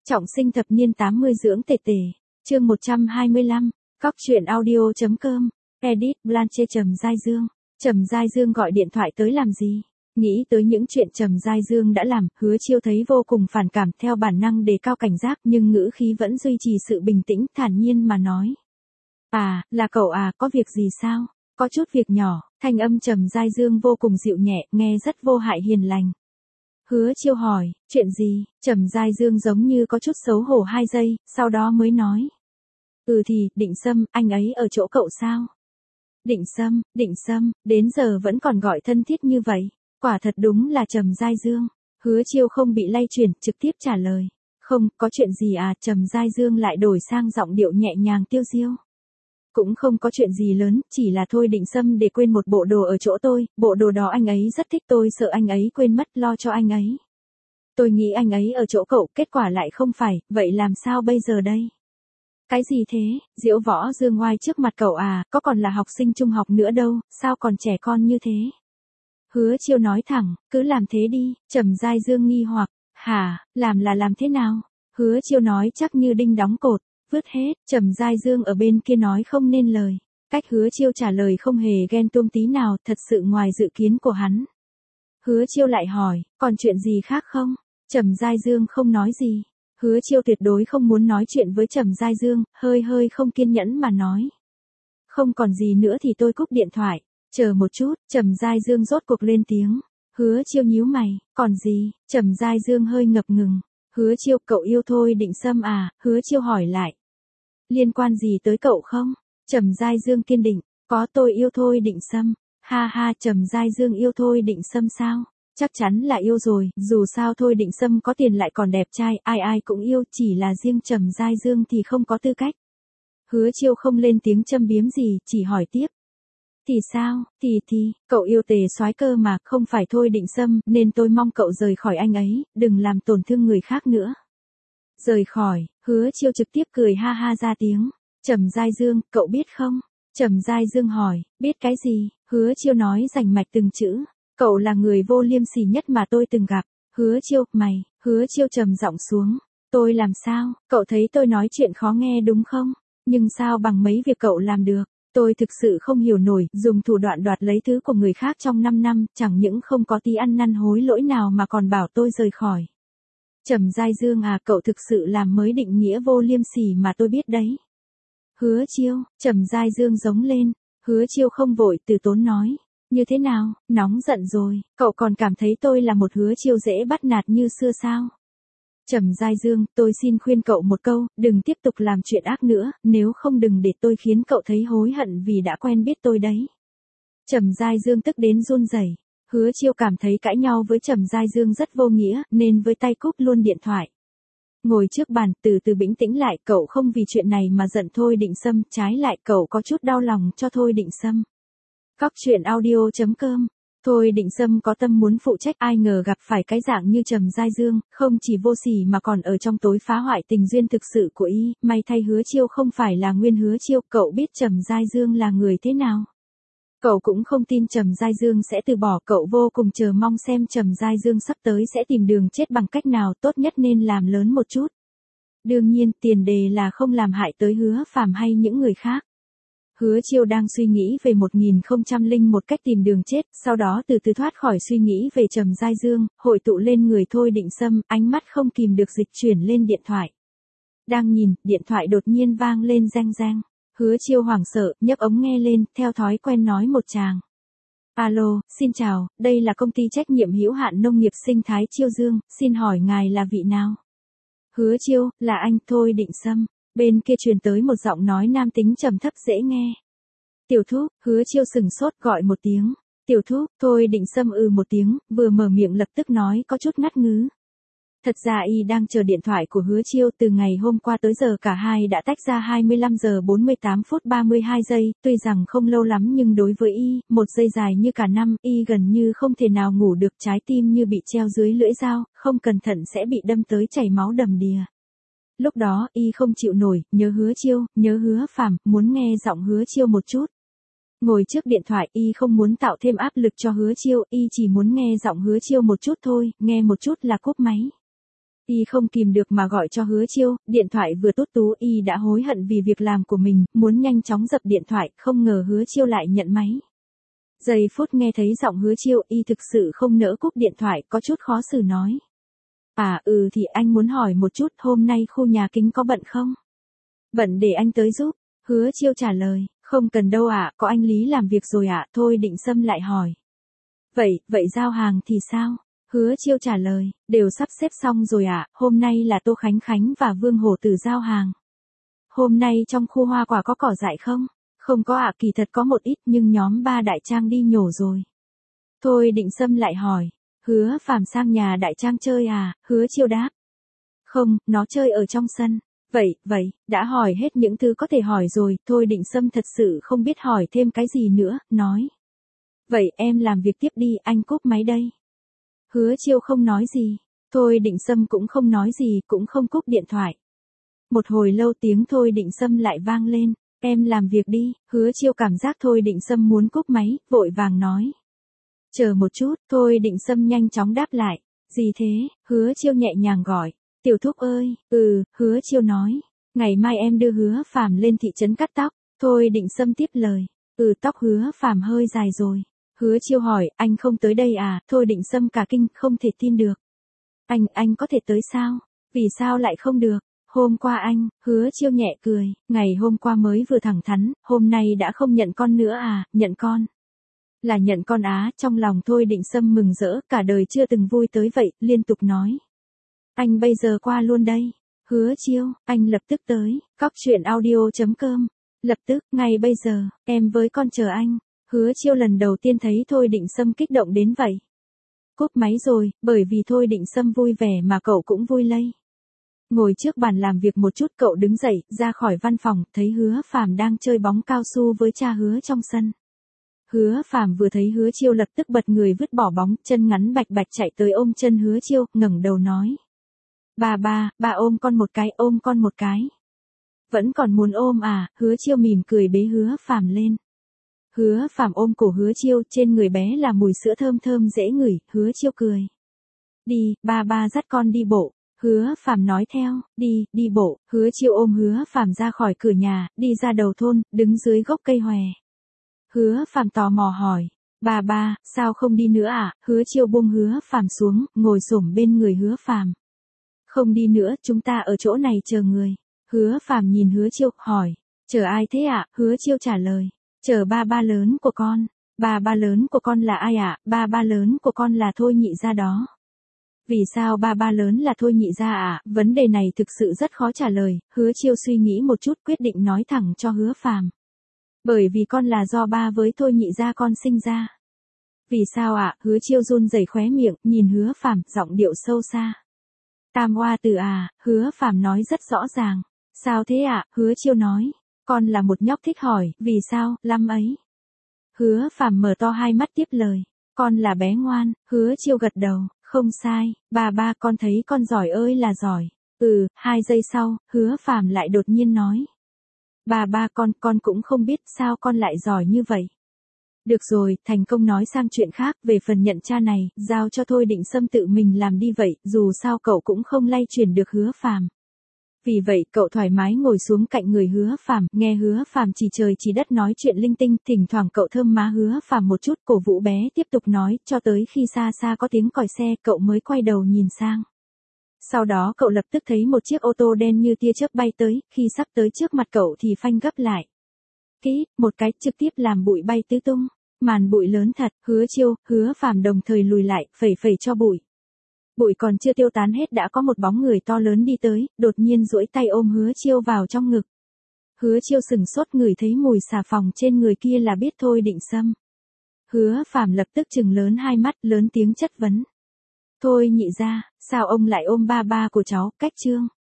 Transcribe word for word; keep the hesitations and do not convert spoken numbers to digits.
Trọng sinh thập niên tám mươi dưỡng tề tề. Chương một trăm hai mươi lăm. Cóc truyện audio.com. Edit Blanche Trầm Giai Dương. Trầm Giai Dương gọi điện thoại tới làm gì? Nghĩ tới những chuyện Trầm Giai Dương đã làm, Hứa Chiêu thấy vô cùng phản cảm, theo bản năng đề cao cảnh giác, nhưng ngữ khí vẫn duy trì sự bình tĩnh, thản nhiên mà nói. À, là cậu à, có việc gì sao? Có chút việc nhỏ. Thanh âm Trầm Giai Dương vô cùng dịu nhẹ, nghe rất vô hại hiền lành. Hứa Chiêu hỏi, chuyện gì? Trầm Giai Dương giống như có chút xấu hổ hai giây, sau đó mới nói. Ừ thì, Định Sâm, anh ấy ở chỗ cậu sao? Định Sâm, Định Sâm, đến giờ vẫn còn gọi thân thiết như vậy. Quả thật đúng là Trầm Giai Dương. Hứa Chiêu không bị lay chuyển, trực tiếp trả lời. Không, có chuyện gì à? Trầm Giai Dương lại đổi sang giọng điệu nhẹ nhàng tiêu diêu. Cũng không có chuyện gì lớn, chỉ là thôi Định Sâm để quên một bộ đồ ở chỗ tôi, bộ đồ đó anh ấy rất thích, tôi sợ anh ấy quên mất, lo cho anh ấy. Tôi nghĩ anh ấy ở chỗ cậu, kết quả lại không phải, vậy làm sao bây giờ đây? Cái gì thế? Diễu Võ Dương ngoai trước mặt cậu à, có còn là học sinh trung học nữa đâu, sao còn trẻ con như thế? Hứa Chiêu nói thẳng, cứ làm thế đi. Trầm Giai Dương nghi hoặc, hả, làm là làm thế nào? Hứa Chiêu nói chắc như đinh đóng cột. Vứt hết. Trầm Giai Dương ở bên kia nói không nên lời. Cách Hứa Chiêu trả lời không hề ghen tuông tí nào, thật sự ngoài dự kiến của hắn. Hứa Chiêu lại hỏi, còn chuyện gì khác không? Trầm Giai Dương không nói gì. Hứa Chiêu tuyệt đối không muốn nói chuyện với Trầm Giai Dương, hơi hơi không kiên nhẫn mà nói. Không còn gì nữa thì tôi cúp điện thoại. Chờ một chút. Trầm Giai Dương rốt cuộc lên tiếng. Hứa Chiêu nhíu mày, còn gì? Trầm Giai Dương hơi ngập ngừng. Hứa Chiêu, cậu yêu Thôi Định Sâm à? Hứa Chiêu hỏi lại. Liên quan gì tới cậu không? Trầm Giai Dương kiên định, có, tôi yêu Thôi Định Sâm. Ha ha, Trầm Giai Dương yêu Thôi Định Sâm sao? Chắc chắn là yêu rồi, dù sao Thôi Định Sâm có tiền lại còn đẹp trai, ai ai cũng yêu, chỉ là riêng Trầm Giai Dương thì không có tư cách. Hứa Chiêu không lên tiếng châm biếm gì, chỉ hỏi tiếp. Thì sao? Thì thì, cậu yêu Tề soái cơ mà, không phải Thôi Định Sâm, nên tôi mong cậu rời khỏi anh ấy, đừng làm tổn thương người khác nữa. Rời khỏi. Hứa Chiêu trực tiếp cười ha ha ra tiếng. Trầm Giai Dương, cậu biết không? Trầm Giai Dương hỏi, biết cái gì? Hứa Chiêu nói rành mạch từng chữ. Cậu là người vô liêm sỉ nhất mà tôi từng gặp. Hứa Chiêu, mày. Hứa Chiêu trầm giọng xuống. Tôi làm sao? Cậu thấy tôi nói chuyện khó nghe đúng không? Nhưng sao bằng mấy việc cậu làm được? Tôi thực sự không hiểu nổi, dùng thủ đoạn đoạt lấy thứ của người khác trong năm năm, chẳng những không có tí ăn năn hối lỗi nào mà còn bảo tôi rời khỏi. Trầm Giai Dương à, cậu thực sự làm mới định nghĩa vô liêm sỉ mà tôi biết đấy. Hứa Chiêu. Trầm Giai Dương giống lên. Hứa Chiêu không vội, từ tốn nói. Như thế nào, nóng giận rồi, cậu còn cảm thấy tôi là một Hứa Chiêu dễ bắt nạt như xưa sao? Trầm Giai Dương, tôi xin khuyên cậu một câu, đừng tiếp tục làm chuyện ác nữa, nếu không đừng để tôi khiến cậu thấy hối hận vì đã quen biết tôi đấy. Trầm Giai Dương tức đến run rẩy. Hứa Chiêu cảm thấy cãi nhau với Trầm Giai Dương rất vô nghĩa, nên với tay cúp luôn điện thoại. Ngồi trước bàn, từ từ bình tĩnh lại, cậu không vì chuyện này mà giận Thôi Định Sâm, trái lại cậu có chút đau lòng cho Thôi Định Sâm. Cóc truyện audio.com. Thôi Định Sâm có tâm muốn phụ trách, ai ngờ gặp phải cái dạng như Trầm Giai Dương, không chỉ vô sỉ mà còn ở trong tối phá hoại tình duyên thực sự của y, may thay Hứa Chiêu không phải là nguyên Hứa Chiêu, cậu biết Trầm Giai Dương là người thế nào. Cậu cũng không tin Trầm Giai Dương sẽ từ bỏ, cậu vô cùng chờ mong xem Trầm Giai Dương sắp tới sẽ tìm đường chết bằng cách nào, tốt nhất nên làm lớn một chút. Đương nhiên, tiền đề là không làm hại tới Hứa Phàm hay những người khác. Hứa Chiêu đang suy nghĩ về một nghìn không trăm lẻ một cách tìm đường chết, sau đó từ từ thoát khỏi suy nghĩ về Trầm Giai Dương, hội tụ lên người Thôi Định Sâm, ánh mắt không kìm được dịch chuyển lên điện thoại. Đang nhìn, điện thoại đột nhiên vang lên reng reng. Hứa Chiêu hoảng sợ, nhấc ống nghe lên, theo thói quen nói một tràng. Alo, xin chào, đây là công ty trách nhiệm hữu hạn nông nghiệp sinh thái Chiêu Dương, xin hỏi ngài là vị nào? Hứa Chiêu, là anh Thôi Định Sâm. Bên kia truyền tới một giọng nói nam tính trầm thấp dễ nghe. Tiểu Thúc. Hứa Chiêu sừng sốt gọi một tiếng. Tiểu Thúc. Thôi Định Sâm ừ một tiếng, vừa mở miệng lập tức nói có chút ngắt ngứ. Thật ra y đang chờ điện thoại của Hứa Chiêu từ ngày hôm qua tới giờ, cả hai đã tách ra hai mươi lăm giờ bốn mươi tám phút ba mươi hai giây, tuy rằng không lâu lắm nhưng đối với y, một giây dài như cả năm, y gần như không thể nào ngủ được, trái tim như bị treo dưới lưỡi dao, không cẩn thận sẽ bị đâm tới chảy máu đầm đìa. Lúc đó, y không chịu nổi, nhớ Hứa Chiêu, nhớ Hứa Phàm, muốn nghe giọng Hứa Chiêu một chút. Ngồi trước điện thoại, y không muốn tạo thêm áp lực cho Hứa Chiêu, y chỉ muốn nghe giọng Hứa Chiêu một chút thôi, nghe một chút là cúp máy. Y không kìm được mà gọi cho Hứa Chiêu, điện thoại vừa tốt tú Y đã hối hận vì việc làm của mình, muốn nhanh chóng dập điện thoại, không ngờ Hứa Chiêu lại nhận máy. Giây phút nghe thấy giọng Hứa Chiêu, Y thực sự không nỡ cúp điện thoại, có chút khó xử nói. À ừ thì anh muốn hỏi một chút, hôm nay khu nhà kính có bận không? Bận để anh tới giúp. Hứa Chiêu trả lời, không cần đâu ạ, có anh Lý làm việc rồi ạ, thôi Định Sâm lại hỏi. Vậy, vậy giao hàng thì sao? Hứa Chiêu trả lời, đều sắp xếp xong rồi ạ, hôm nay là Tô Khánh Khánh và Vương Hổ Tử giao hàng. Hôm nay trong khu hoa quả có cỏ dại không? Không có ạ, kỳ thật có một ít nhưng nhóm ba Đại Trang đi nhổ rồi. Thôi Định Sâm lại hỏi, Hứa Phàm sang nhà Đại Trang chơi à? Hứa Chiêu đáp. Không, nó chơi ở trong sân. Vậy, vậy, đã hỏi hết những thứ có thể hỏi rồi, thôi Định Sâm thật sự không biết hỏi thêm cái gì nữa, nói. Vậy em làm việc tiếp đi, anh cúp máy đây. Hứa Chiêu không nói gì, thôi Định Sâm cũng không nói gì, cũng không cúp điện thoại. Một hồi lâu tiếng thôi Định Sâm lại vang lên, em làm việc đi, Hứa Chiêu cảm giác thôi Định Sâm muốn cúp máy, vội vàng nói. Chờ một chút, thôi Định Sâm nhanh chóng đáp lại, gì thế, Hứa Chiêu nhẹ nhàng gọi, Tiểu Thúc ơi, ừ, Hứa Chiêu nói, ngày mai em đưa Hứa Phàm lên thị trấn cắt tóc, thôi Định Sâm tiếp lời, ừ tóc Hứa Phàm hơi dài rồi. Hứa Chiêu hỏi, anh không tới đây à? Thôi Định Sâm cả kinh, không thể tin được. Anh, anh có thể tới sao? Vì sao lại không được? Hôm qua anh, Hứa Chiêu nhẹ cười, ngày hôm qua mới vừa thẳng thắn, hôm nay đã không nhận con nữa à? Nhận con. Là nhận con á, trong lòng Thôi Định Sâm mừng rỡ, cả đời chưa từng vui tới vậy, liên tục nói. Anh bây giờ qua luôn đây. Hứa Chiêu, anh lập tức tới, cóc truyện audio chấm com. Lập tức, ngay bây giờ, em với con chờ anh. Hứa Chiêu lần đầu tiên thấy Thôi Định Sâm kích động đến vậy. Cúp máy rồi, bởi vì Thôi Định Sâm vui vẻ mà cậu cũng vui lây. Ngồi trước bàn làm việc một chút cậu đứng dậy, ra khỏi văn phòng, thấy Hứa Phàm đang chơi bóng cao su với cha Hứa trong sân. Hứa Phàm vừa thấy Hứa Chiêu lập tức bật người vứt bỏ bóng, chân ngắn bạch bạch chạy tới ôm chân Hứa Chiêu, ngẩng đầu nói. Ba ba, ba ôm con một cái, ôm con một cái. Vẫn còn muốn ôm à? Hứa Chiêu mỉm cười bế Hứa Phàm lên. Hứa Phàm ôm cổ Hứa Chiêu, trên người bé là mùi sữa thơm thơm dễ ngửi, Hứa Chiêu cười. Đi, ba ba dắt con đi bộ. Hứa Phàm nói theo, đi, đi bộ. Hứa Chiêu ôm Hứa Phàm ra khỏi cửa nhà, đi ra đầu thôn, đứng dưới gốc cây hòe. Hứa Phàm tò mò hỏi, ba ba, sao không đi nữa à? Hứa Chiêu buông Hứa Phàm xuống, ngồi xổm bên người Hứa Phàm. Không đi nữa, chúng ta ở chỗ này chờ người. Hứa Phàm nhìn Hứa Chiêu, hỏi, chờ ai thế ạ? À? Hứa Chiêu trả lời. Chờ ba ba lớn của con. Ba ba lớn của con là ai ạ? À? Ba ba lớn của con là Thôi Nhị Gia đó. Vì sao ba ba lớn là Thôi Nhị Gia ạ? À? Vấn đề này thực sự rất khó trả lời, Hứa Chiêu suy nghĩ một chút quyết định nói thẳng cho Hứa Phàm. Bởi vì con là do ba với Thôi Nhị Gia con sinh ra. Vì sao ạ? À? Hứa Chiêu run rẩy khóe miệng, nhìn Hứa Phàm, giọng điệu sâu xa. Tam oa tử à? Hứa Phàm nói rất rõ ràng. Sao thế ạ? À? Hứa Chiêu nói. Con là một nhóc thích hỏi, vì sao, năm ấy. Hứa Phàm mở to hai mắt tiếp lời. Con là bé ngoan, Hứa Chiêu gật đầu, không sai, ba ba con thấy con giỏi ơi là giỏi. Ừ, hai giây sau, Hứa Phàm lại đột nhiên nói. Ba ba con, con cũng không biết sao con lại giỏi như vậy. Được rồi, thành công nói sang chuyện khác, về phần nhận cha này, giao cho Thôi Định Sâm tự mình làm đi vậy, dù sao cậu cũng không lay chuyển được Hứa Phàm. Vì vậy, cậu thoải mái ngồi xuống cạnh người Hứa Phàm, nghe Hứa Phàm chỉ trời chỉ đất nói chuyện linh tinh, thỉnh thoảng cậu thơm má Hứa Phàm một chút, cổ vũ bé tiếp tục nói, cho tới khi xa xa có tiếng còi xe, cậu mới quay đầu nhìn sang. Sau đó cậu lập tức thấy một chiếc ô tô đen như tia chớp bay tới, khi sắp tới trước mặt cậu thì phanh gấp lại. Kít, một cái trực tiếp làm bụi bay tứ tung, màn bụi lớn thật, Hứa Chiêu, Hứa Phàm đồng thời lùi lại, phẩy phẩy cho bụi. Bụi còn chưa tiêu tán hết đã có một bóng người to lớn đi tới, đột nhiên duỗi tay ôm Hứa Chiêu vào trong ngực. Hứa Chiêu sừng sốt ngửi thấy mùi xà phòng trên người kia là biết Thôi Định Sâm. Hứa Phàm lập tức trừng lớn hai mắt, lớn tiếng chất vấn. Thôi Nhị Gia, sao ông lại ôm ba ba của cháu, cách trương?